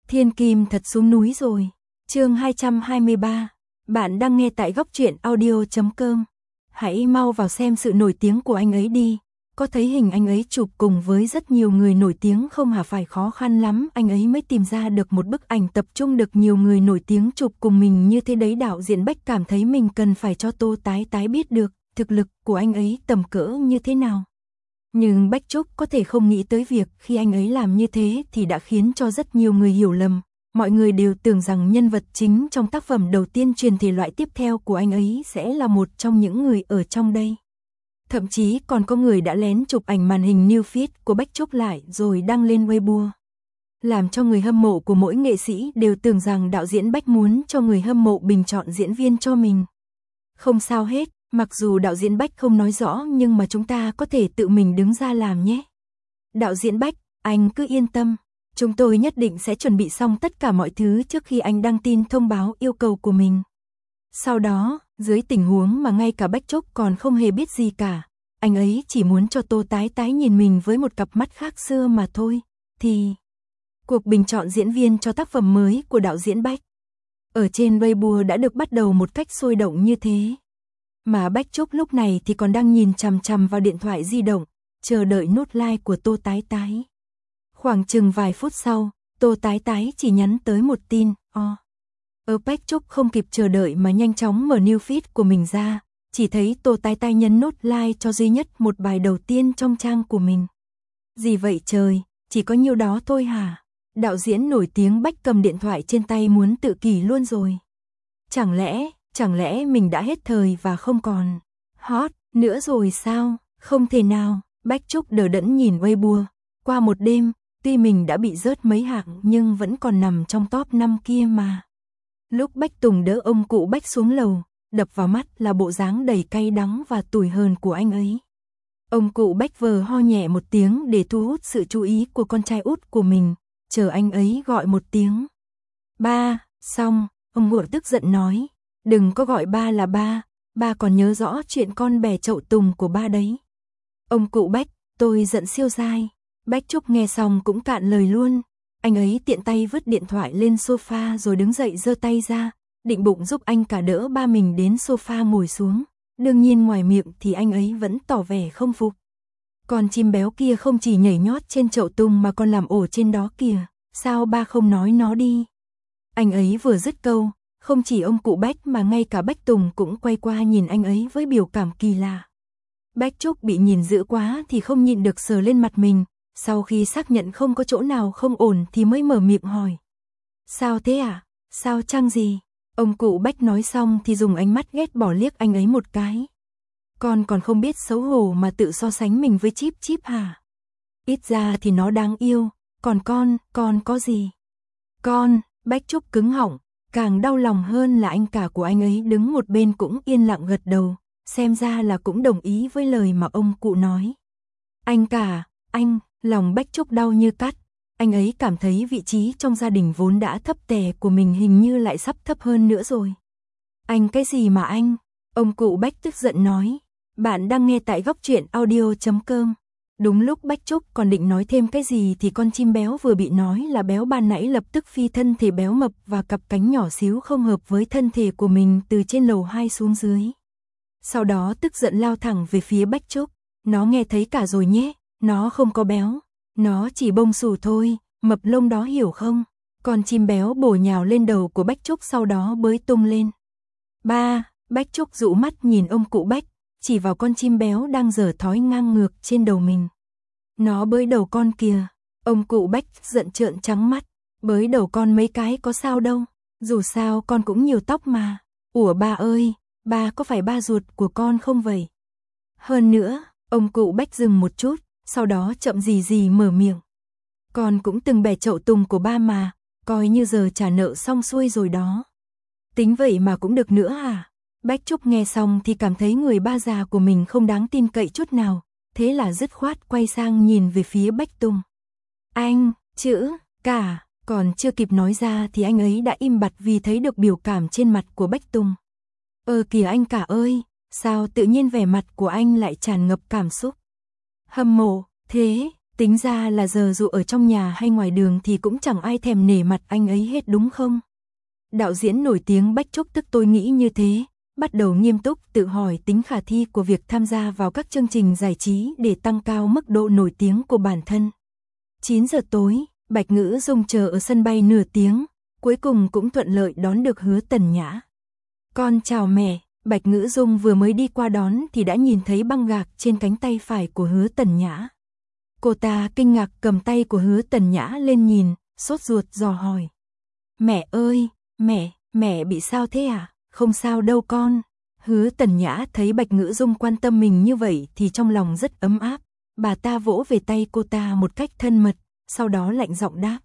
Thiên Kim thật xuống núi rồi. Chương 223. Bạn đang nghe tại góc truyện audio.com. Hãy mau vào xem sự nổi tiếng của anh ấy đi. Có thấy hình anh ấy chụp cùng với rất nhiều người nổi tiếng không hả? Phải khó khăn lắm anh ấy mới tìm ra được một bức ảnh tập trung được nhiều người nổi tiếng chụp cùng mình như thế đấy. Đạo diễn Bách cảm thấy mình cần phải cho Tô Tái Tái biết được thực lực của anh ấy tầm cỡ như thế nào. Nhưng Bách Trúc có thể không nghĩ tới việc khi anh ấy làm như thế thì đã khiến cho rất nhiều người hiểu lầm. Mọi người đều tưởng rằng nhân vật chính trong tác phẩm đầu tiên truyền thể loại tiếp theo của anh ấy sẽ là một trong những người ở trong đây. Thậm chí còn có người đã lén chụp ảnh màn hình new feed của Bách Trúc lại rồi đăng lên Weibo. Làm cho người hâm mộ của mỗi nghệ sĩ đều tưởng rằng đạo diễn Bách muốn cho người hâm mộ bình chọn diễn viên cho mình. Không sao hết, mặc dù đạo diễn Bách không nói rõ nhưng mà chúng ta có thể tự mình đứng ra làm nhé. Đạo diễn Bách, anh cứ yên tâm. Chúng tôi nhất định sẽ chuẩn bị xong tất cả mọi thứ trước khi anh đăng tin thông báo yêu cầu của mình. Sau đó, dưới tình huống mà ngay cả Bách Trúc còn không hề biết gì cả, anh ấy chỉ muốn cho Tô Tái Tái nhìn mình với một cặp mắt khác xưa mà thôi, thì cuộc bình chọn diễn viên cho tác phẩm mới của đạo diễn Bách ở trên Weibo đã được bắt đầu một cách sôi động như thế. Mà Bách Trúc lúc này thì còn đang nhìn chằm chằm vào điện thoại di động, chờ đợi nút like của Tô Tái Tái. Khoảng chừng vài phút sau, Tô Tái Tái chỉ nhắn tới một tin, Bách Trúc không kịp chờ đợi mà nhanh chóng mở new feed của mình ra, chỉ thấy Tô Tái Tái nhấn nút like cho duy nhất một bài đầu tiên trong trang của mình. Gì vậy trời, chỉ có nhiêu đó thôi hả? Đạo diễn nổi tiếng Bách cầm điện thoại trên tay muốn tự kỷ luôn rồi. Chẳng lẽ mình đã hết thời và không còn hot nữa rồi sao? Không thể nào, Bách Trúc đờ đẫn nhìn Weibo. Qua một đêm, tuy mình đã bị rớt mấy hạng nhưng vẫn còn nằm trong top 5 kia mà. Lúc Bách Tùng đỡ ông cụ Bách xuống lầu, đập vào mắt là bộ dáng đầy cay đắng và tủi hờn của anh ấy. Ông cụ Bách vờ ho nhẹ một tiếng để thu hút sự chú ý của con trai út của mình, chờ anh ấy gọi một tiếng. Ba, xong, ông ngựa tức giận nói, đừng có gọi ba là ba còn nhớ rõ chuyện con bè chậu tùng của ba đấy. Ông cụ Bách, tôi giận siêu dai. Bách Trúc nghe xong cũng cạn lời luôn. Anh ấy tiện tay vứt điện thoại lên sofa rồi đứng dậy giơ tay ra, định bụng giúp anh cả đỡ ba mình đến sofa ngồi xuống. Đương nhiên ngoài miệng thì anh ấy vẫn tỏ vẻ không phục. Còn chim béo kia không chỉ nhảy nhót trên chậu tùng mà còn làm ổ trên đó kìa, sao ba không nói nó đi? Anh ấy vừa dứt câu, không chỉ ông cụ Bách mà ngay cả Bách Tùng cũng quay qua nhìn anh ấy với biểu cảm kỳ lạ. Bách Trúc bị nhìn dữ quá thì không nhịn được sờ lên mặt mình, sau khi xác nhận không có chỗ nào không ổn thì mới mở miệng hỏi. Sao thế à? Sao chăng gì? Ông cụ Bách nói xong thì dùng ánh mắt ghét bỏ liếc anh ấy một cái. Con còn không biết xấu hổ mà tự so sánh mình với Chip Chip hả? Ít ra thì nó đáng yêu, còn con có gì? Con, Bách Trúc cứng họng, càng đau lòng hơn là anh cả của anh ấy đứng một bên cũng yên lặng gật đầu, xem ra là cũng đồng ý với lời mà ông cụ nói. Anh cả, anh, lòng Bách Trúc đau như cắt, anh ấy cảm thấy vị trí trong gia đình vốn đã thấp tè của mình hình như lại sắp thấp hơn nữa rồi. Anh cái gì mà anh? Ông cụ Bách tức giận nói, bạn đang nghe tại góc truyện audio.com. Đúng lúc Bách Trúc còn định nói thêm cái gì thì con chim béo vừa bị nói là béo ban nãy lập tức phi thân thể béo mập và cặp cánh nhỏ xíu không hợp với thân thể của mình từ trên lầu 2 xuống dưới. Sau đó tức giận lao thẳng về phía Bách Trúc, nó nghe thấy cả rồi nhé, nó không có béo, nó chỉ bông xù thôi, mập lông đó hiểu không? Con chim béo bổ nhào lên đầu của Bách Trúc sau đó bới tung lên. Ba, Bách Trúc dụ mắt nhìn ông cụ Bách, chỉ vào con chim béo đang giở thói ngang ngược trên đầu mình. Nó bới đầu con kìa, ông cụ Bách giận trợn trắng mắt, bới đầu con mấy cái có sao đâu, dù sao con cũng nhiều tóc mà. Ủa ba ơi, ba có phải ba ruột của con không vậy? Hơn nữa, ông cụ Bách dừng một chút, sau đó chậm gì mở miệng. Con cũng từng bẻ chậu tùng của ba mà, coi như giờ trả nợ xong xuôi rồi đó. Tính vậy mà cũng được nữa à? Bách Trúc nghe xong thì cảm thấy người ba già của mình không đáng tin cậy chút nào, thế là dứt khoát quay sang nhìn về phía Bách Tùng. Anh, chữ, cả, còn chưa kịp nói ra thì anh ấy đã im bặt vì thấy được biểu cảm trên mặt của Bách Tùng. Kìa anh cả ơi, sao tự nhiên vẻ mặt của anh lại tràn ngập cảm xúc? Hâm mộ, thế, Tính ra là giờ dù ở trong nhà hay ngoài đường thì cũng chẳng ai thèm nể mặt anh ấy hết đúng không? Đạo diễn nổi tiếng Bách Trúc Tức tôi nghĩ như thế, bắt đầu nghiêm túc tự hỏi tính khả thi của việc tham gia vào các chương trình giải trí để tăng cao mức độ nổi tiếng của bản thân. 9 giờ tối, Bạch Ngữ Dung chờ ở sân bay nửa tiếng, cuối cùng cũng thuận lợi đón được Hứa Tần Nhã. Con chào mẹ, Bạch Ngữ Dung vừa mới đi qua đón thì đã nhìn thấy băng gạc trên cánh tay phải của Hứa Tần Nhã. Cô ta kinh ngạc cầm tay của Hứa Tần Nhã lên nhìn, sốt ruột dò hỏi. Mẹ ơi, mẹ bị sao thế à? Không sao đâu con. Hứa Tần Nhã thấy Bạch Ngữ Dung quan tâm mình như vậy thì trong lòng rất ấm áp. Bà ta vỗ về tay cô ta một cách thân mật, sau đó lạnh giọng đáp.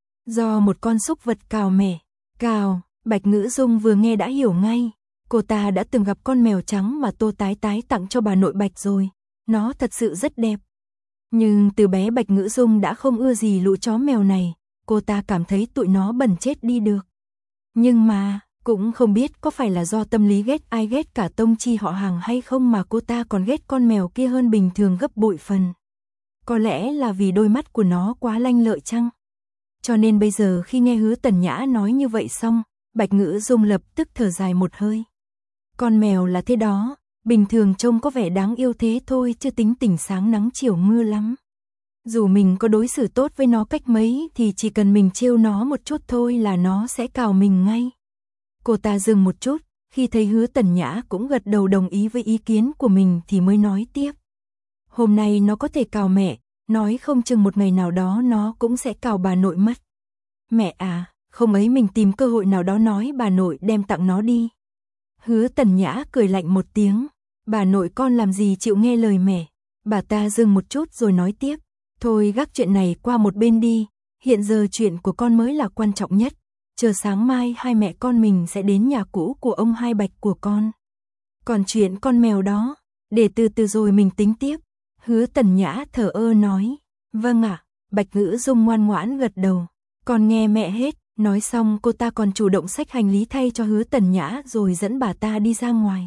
Do một con súc vật cào mẹ. Cào, Bạch Ngữ Dung vừa nghe đã hiểu ngay. Cô ta đã từng gặp con mèo trắng mà Tô Tái Tái tặng cho bà nội Bạch rồi. Nó thật sự rất đẹp. Nhưng từ bé Bạch Ngữ Dung đã không ưa gì lũ chó mèo này. Cô ta cảm thấy tụi nó bẩn chết đi được. Nhưng mà, cũng không biết có phải là do tâm lý ghét ai ghét cả tông chi họ hàng hay không mà cô ta còn ghét con mèo kia hơn bình thường gấp bội phần. Có lẽ là vì đôi mắt của nó quá lanh lợi chăng? Cho nên bây giờ khi nghe Hứa Tần Nhã nói như vậy xong, Bạch Ngữ Dung lập tức thở dài một hơi. Con mèo là thế đó, bình thường trông có vẻ đáng yêu thế thôi chứ tính tình sáng nắng chiều mưa lắm. Dù mình có đối xử tốt với nó cách mấy thì chỉ cần mình trêu nó một chút thôi là nó sẽ cào mình ngay. Cô ta dừng một chút, khi thấy Hứa Tần Nhã cũng gật đầu đồng ý với ý kiến của mình thì mới nói tiếp. Hôm nay nó có thể cào mẹ, nói không chừng một ngày nào đó nó cũng sẽ cào bà nội mất. Mẹ à, không ấy mình tìm cơ hội nào đó nói bà nội đem tặng nó đi. Hứa Tần Nhã cười lạnh một tiếng, bà nội con làm gì chịu nghe lời mẹ. Bà ta dừng một chút rồi nói tiếp. Thôi gác chuyện này qua một bên đi, hiện giờ chuyện của con mới là quan trọng nhất. Chờ sáng mai hai mẹ con mình sẽ đến nhà cũ của ông Hai Bạch của con. Còn chuyện con mèo đó, để từ từ rồi mình tính tiếp. Hứa Tần Nhã thở ơ nói. Vâng ạ, Bạch Ngữ Dung ngoan ngoãn gật đầu. Con nghe mẹ hết, nói xong cô ta còn chủ động xách hành lý thay cho Hứa Tần Nhã rồi dẫn bà ta đi ra ngoài.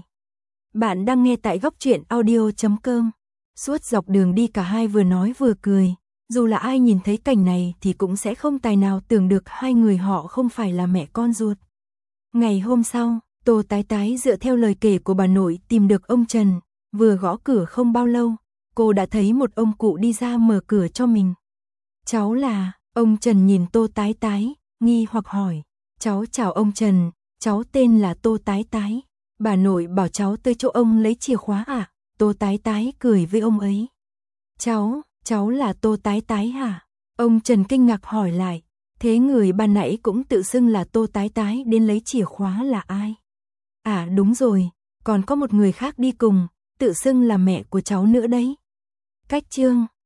Bạn đang nghe tại Góc Truyện Audio.com. Suốt dọc đường đi cả hai vừa nói vừa cười. Dù là ai nhìn thấy cảnh này thì cũng sẽ không tài nào tưởng được hai người họ không phải là mẹ con ruột. Ngày hôm sau, Tô Tái Tái dựa theo lời kể của bà nội tìm được ông Trần. Vừa gõ cửa không bao lâu, cô đã thấy một ông cụ đi ra mở cửa cho mình. Cháu là, ông Trần nhìn Tô Tái Tái, nghi hoặc hỏi. Cháu chào ông Trần, cháu tên là Tô Tái Tái. Bà nội bảo cháu tới chỗ ông lấy chìa khóa à? Tô Tái Tái cười với ông ấy. Cháu là Tô Tái Tái hả? Ông Trần kinh ngạc hỏi lại. Thế người ban nãy cũng tự xưng là Tô Tái Tái đến lấy chìa khóa là ai? À đúng rồi, còn có một người khác đi cùng, tự xưng là mẹ của cháu nữa đấy. Cách chương